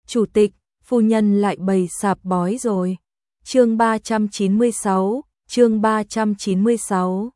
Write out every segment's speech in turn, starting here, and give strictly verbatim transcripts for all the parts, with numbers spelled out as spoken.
Chủ tịch, phu nhân lại bày sạp bói rồi. Chương ba trăm chín mươi sáu, chương ba trăm chín mươi sáu.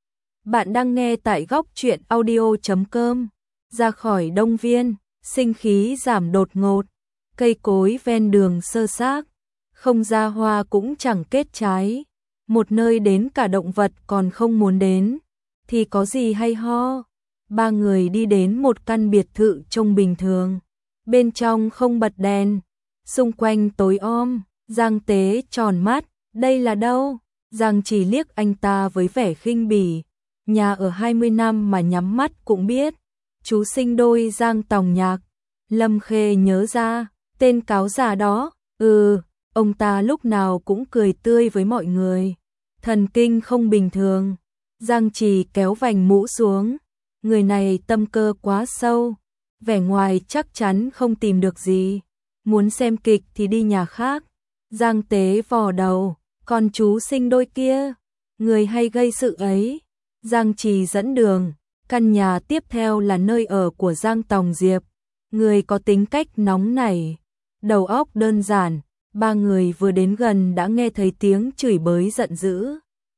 Bạn đang nghe tại góc truyện audio chấm com. Ra khỏi Đông Viên, sinh khí giảm đột ngột, cây cối ven đường sơ xác, không ra hoa cũng chẳng kết trái. Một nơi đến cả động vật còn không muốn đến, thì có gì hay ho. Ba người đi đến một căn biệt thự trông bình thường, bên trong không bật đèn, xung quanh tối om. Giang Tế tròn mắt, đây là đâu? Giang Chỉ liếc anh ta với vẻ khinh bỉ, nhà ở hai mươi năm mà nhắm mắt cũng biết. Chú sinh đôi Giang Tòng Nhạc. Lâm Khê nhớ ra, tên cáo già đó, ừ, ông ta lúc nào cũng cười tươi với mọi người. Thần kinh không bình thường. Giang Trì kéo vành mũ xuống, người này tâm cơ quá sâu, vẻ ngoài chắc chắn không tìm được gì. Muốn xem kịch thì đi nhà khác. Giang Tế vò đầu, còn chú sinh đôi kia, người hay gây sự ấy. Giang Trì dẫn đường, căn nhà tiếp theo là nơi ở của Giang Tòng Diệp, người có tính cách nóng nảy, đầu óc đơn giản. Ba người vừa đến gần đã nghe thấy tiếng chửi bới giận dữ,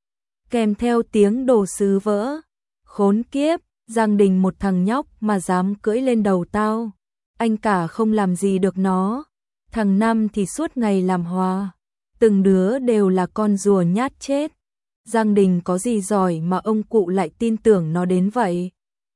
kèm theo tiếng đồ sứ vỡ. Khốn kiếp, Giang Đình một thằng nhóc mà dám cưỡi lên đầu tao, anh cả không làm gì được nó. Thằng Năm thì suốt ngày làm hòa, từng đứa đều là con rùa nhát chết. Giang Đình có gì giỏi mà ông cụ lại tin tưởng nó đến vậy?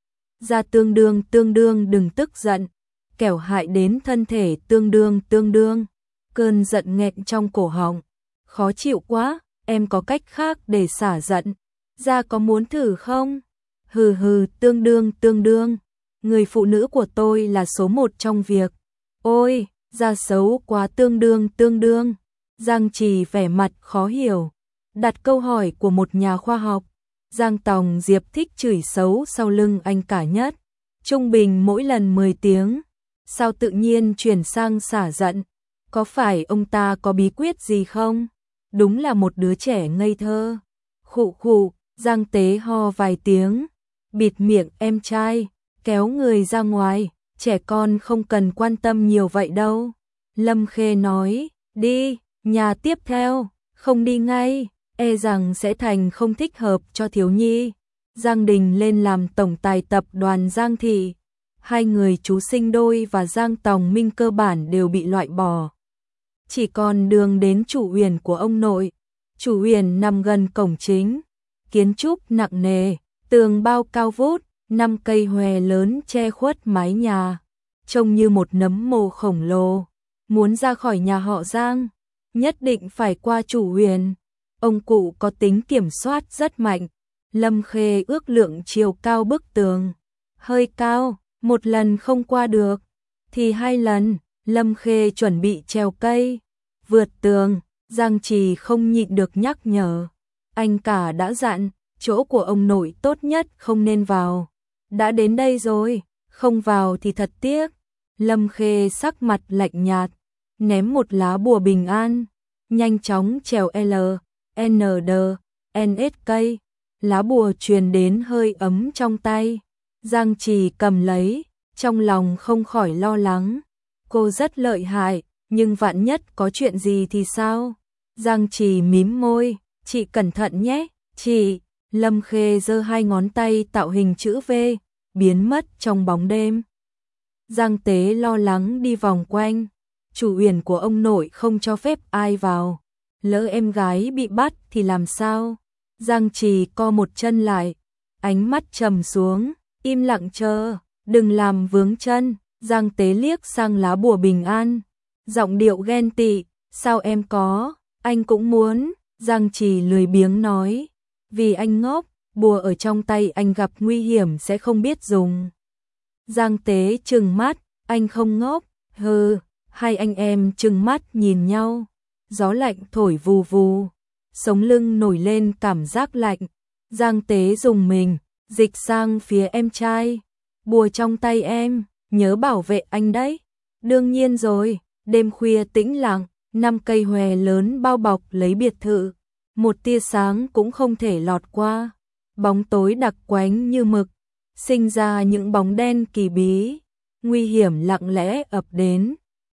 Ra tương đương tương đương đừng tức giận, kẻo hại đến thân thể tương đương tương đương. Cơn giận nghẹn trong cổ họng, khó chịu quá, em có cách khác để xả giận. Ra có muốn thử không? Hừ hừ, tương đương tương đương, người phụ nữ của tôi là số một trong việc. Ôi, Ra xấu quá, tương đương tương đương. Giang Trì vẻ mặt khó hiểu, đặt câu hỏi của một nhà khoa học. Giang Tòng Diệp thích chửi xấu sau lưng anh cả nhất, trung bình mỗi lần mười tiếng. Sao tự nhiên chuyển sang xả giận? Có phải ông ta có bí quyết gì không? Đúng là một đứa trẻ ngây thơ. Khụ khụ, Giang Tế ho vài tiếng, bịt miệng em trai, kéo người ra ngoài. Trẻ con không cần quan tâm nhiều vậy đâu. Lâm Khê nói, đi, nhà tiếp theo, không đi ngay, e rằng sẽ thành không thích hợp cho thiếu nhi. Giang Đình lên làm tổng tài tập đoàn Giang Thị. Hai người chú sinh đôi và Giang Tòng Minh cơ bản đều bị loại bỏ. Chỉ còn đường đến chủ uyển của ông nội. Chủ uyển nằm gần cổng chính, kiến trúc nặng nề, tường bao cao vút, năm cây hòe lớn che khuất mái nhà, trông như một nấm mồ khổng lồ. Muốn ra khỏi nhà họ Giang, nhất định phải qua chủ uyển. Ông cụ có tính kiểm soát rất mạnh. Lâm Khê ước lượng chiều cao bức tường, hơi cao, một lần không qua được, thì hai lần. Lâm Khê chuẩn bị trèo cây, vượt tường. Giang Trì không nhịn được nhắc nhở, anh cả đã dặn, chỗ của ông nội tốt nhất không nên vào. Đã đến đây rồi, không vào thì thật tiếc. Lâm Khê sắc mặt lạnh nhạt, ném một lá bùa bình an, nhanh chóng trèo L, N, D, N, S cây. Lá bùa truyền đến hơi ấm trong tay. Giang Trì cầm lấy, trong lòng không khỏi lo lắng. Cô rất lợi hại, nhưng vạn nhất có chuyện gì thì sao? Giang Trì mím môi, chị cẩn thận nhé, chị. Lâm Khê giơ hai ngón tay tạo hình chữ V, biến mất trong bóng đêm. Giang Tế lo lắng đi vòng quanh. Chủ uyển của ông nội không cho phép ai vào, lỡ em gái bị bắt thì làm sao? Giang Trì co một chân lại, ánh mắt trầm xuống, im lặng chờ, đừng làm vướng chân. Giang Tế liếc sang lá bùa bình an, giọng điệu ghen tị, sao em có, anh cũng muốn. Giang Trì lười biếng nói, vì anh ngốc, bùa ở trong tay anh gặp nguy hiểm sẽ không biết dùng. Giang Tế trừng mắt, anh không ngốc, hừ. Hai anh em trừng mắt nhìn nhau, gió lạnh thổi vù vù, sống lưng nổi lên cảm giác lạnh. Giang Tế dùng mình, dịch sang phía em trai, bùa trong tay em, nhớ bảo vệ anh đấy. Đương nhiên rồi. Đêm khuya tĩnh lặng, năm cây hòe lớn bao bọc lấy biệt thự, một tia sáng cũng không thể lọt qua, bóng tối đặc quánh như mực, sinh ra những bóng đen kỳ bí, nguy hiểm lặng lẽ ập đến.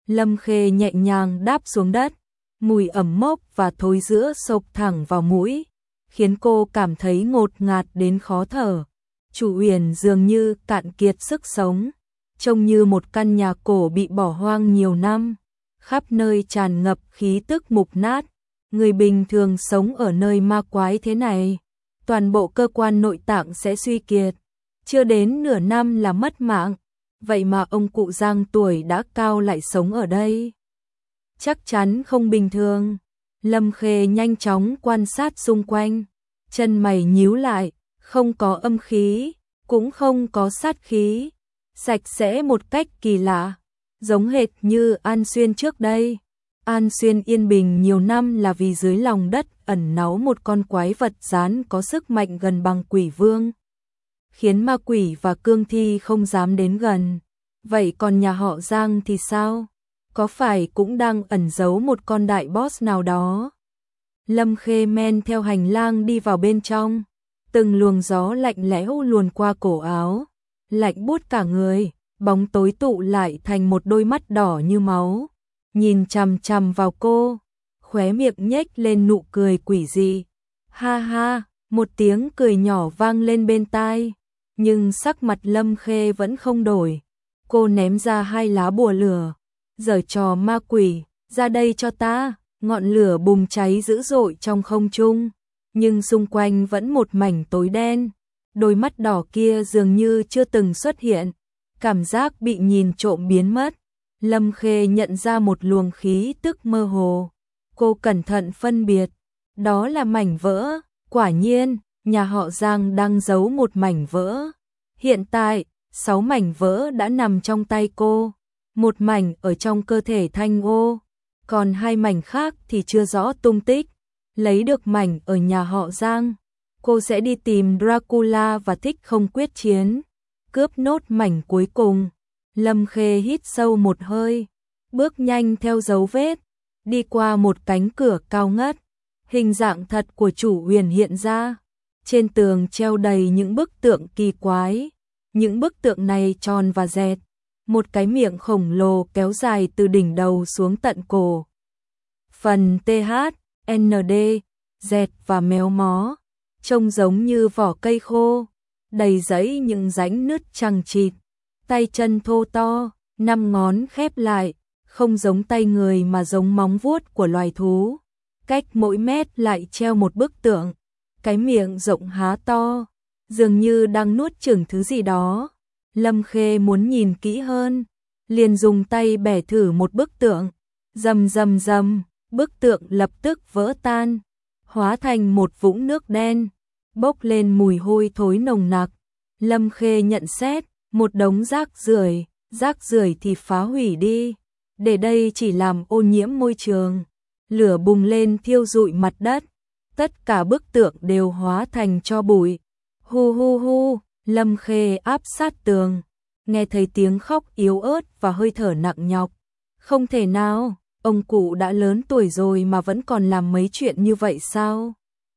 Lâm Khê nhẹ nhàng đáp xuống đất, mùi ẩm mốc và thối rữa xộc thẳng vào mũi, khiến cô cảm thấy ngột ngạt đến khó thở. Chủ Uyển dường như cạn kiệt sức sống, trông như một căn nhà cổ bị bỏ hoang nhiều năm, khắp nơi tràn ngập khí tức mục nát. Người bình thường sống ở nơi ma quái thế này, toàn bộ cơ quan nội tạng sẽ suy kiệt, chưa đến nửa năm là mất mạng. Vậy mà ông cụ Giang tuổi đã cao lại sống ở đây, chắc chắn không bình thường. Lâm Khê nhanh chóng quan sát xung quanh, chân mày nhíu lại, không có âm khí, cũng không có sát khí, sạch sẽ một cách kỳ lạ, giống hệt như An Xuyên trước đây. An Xuyên yên bình nhiều năm là vì dưới lòng đất ẩn náu một con quái vật rán có sức mạnh gần bằng quỷ vương, khiến ma quỷ và cương thi không dám đến gần. Vậy còn nhà họ Giang thì sao? Có phải cũng đang ẩn giấu một con đại boss nào đó? Lâm Khê men theo hành lang đi vào bên trong, từng luồng gió lạnh lẽo luồn qua cổ áo, lạnh buốt cả người, bóng tối tụ lại thành một đôi mắt đỏ như máu, nhìn chằm chằm vào cô, khóe miệng nhếch lên nụ cười quỷ dị. Ha ha, một tiếng cười nhỏ vang lên bên tai, nhưng sắc mặt Lâm Khê vẫn không đổi. Cô ném ra hai lá bùa lửa, giở trò ma quỷ, ra đây cho ta. Ngọn lửa bùng cháy dữ dội trong không trung, nhưng xung quanh vẫn một mảnh tối đen. Đôi mắt đỏ kia dường như chưa từng xuất hiện, cảm giác bị nhìn trộm biến mất. Lâm Khê nhận ra một luồng khí tức mơ hồ, cô cẩn thận phân biệt, đó là mảnh vỡ. Quả nhiên, nhà họ Giang đang giấu một mảnh vỡ. Hiện tại, sáu mảnh vỡ đã nằm trong tay cô, một mảnh ở trong cơ thể Thanh Ô, còn hai mảnh khác thì chưa rõ tung tích. Lấy được mảnh ở nhà họ Giang, cô sẽ đi tìm Dracula và Thích Không quyết chiến, cướp nốt mảnh cuối cùng. Lâm Khê hít sâu một hơi, bước nhanh theo dấu vết, đi qua một cánh cửa cao ngất. Hình dạng thật của Chủ Uyển hiện ra, trên tường treo đầy những bức tượng kỳ quái. Những bức tượng này tròn và dẹt, một cái miệng khổng lồ kéo dài từ đỉnh đầu xuống tận cổ. Phần T H, N D, dẹt và méo mó, trông giống như vỏ cây khô, đầy rẫy những rãnh nứt chằng chịt. Tay chân thô to, năm ngón khép lại, không giống tay người mà giống móng vuốt của loài thú. Cách mỗi mét lại treo một bức tượng, cái miệng rộng há to, dường như đang nuốt chửng thứ gì đó. Lâm Khê muốn nhìn kỹ hơn, liền dùng tay bẻ thử một bức tượng. Rầm rầm rầm, bức tượng lập tức vỡ tan, hóa thành một vũng nước đen, bốc lên mùi hôi thối nồng nặc. Lâm Khê nhận xét, một đống rác rưởi, rác rưởi thì phá hủy đi, để đây chỉ làm ô nhiễm môi trường. Lửa bùng lên thiêu rụi mặt đất, tất cả bức tượng đều hóa thành tro bụi. Hu hu hu, Lâm Khê áp sát tường, nghe thấy tiếng khóc yếu ớt và hơi thở nặng nhọc. Không thể nào, ông cụ đã lớn tuổi rồi mà vẫn còn làm mấy chuyện như vậy sao?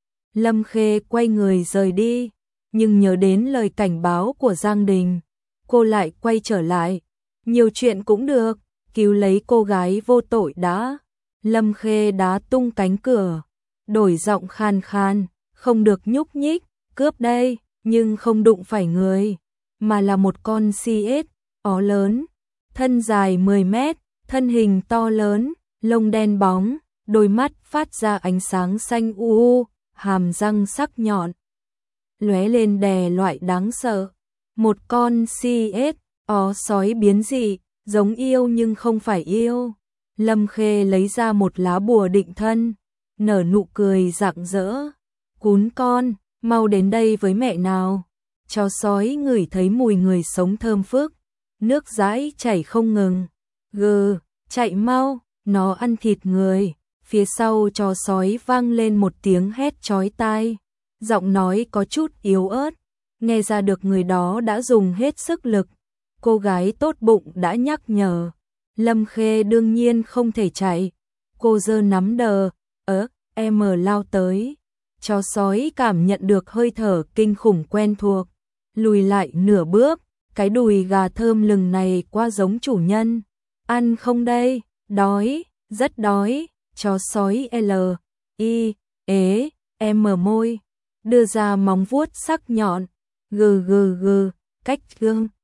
Lâm Khê quay người rời đi, nhưng nhớ đến lời cảnh báo của Giang Đình, cô lại quay trở lại. Nhiều chuyện cũng được, cứu lấy cô gái vô tội đã. Lâm Khê đá tung cánh cửa, đổi giọng khan khan, không được nhúc nhích, cướp đây, nhưng không đụng phải người, mà là một con si ếch ó lớn, thân dài mười mét, thân hình to lớn, lông đen bóng, đôi mắt phát ra ánh sáng xanh u u, hàm răng sắc nhọn, lóe lên đè loại đáng sợ. Một con si ếch ó sói biến dị, giống yêu nhưng không phải yêu. Lâm Khê lấy ra một lá bùa định thân, nở nụ cười rạng rỡ. Cún con, mau đến đây với mẹ nào. Chó sói ngửi thấy mùi người sống thơm phức, nước dãi chảy không ngừng. Gừ, chạy mau, nó ăn thịt người. Phía sau chó sói vang lên một tiếng hét chói tai, giọng nói có chút yếu ớt, nghe ra được người đó đã dùng hết sức lực. Cô gái tốt bụng đã nhắc nhở, Lâm Khê đương nhiên không thể chạy. Cô giơ nắm đờ, ớ, em lao tới. Chó sói cảm nhận được hơi thở kinh khủng quen thuộc, lùi lại nửa bước, cái đùi gà thơm lừng này quá giống chủ nhân. Ăn không đây? Đói, rất đói. Chó sói L, I, ế, em mở môi, đưa ra móng vuốt sắc nhọn, gừ gừ gừ, cách gương.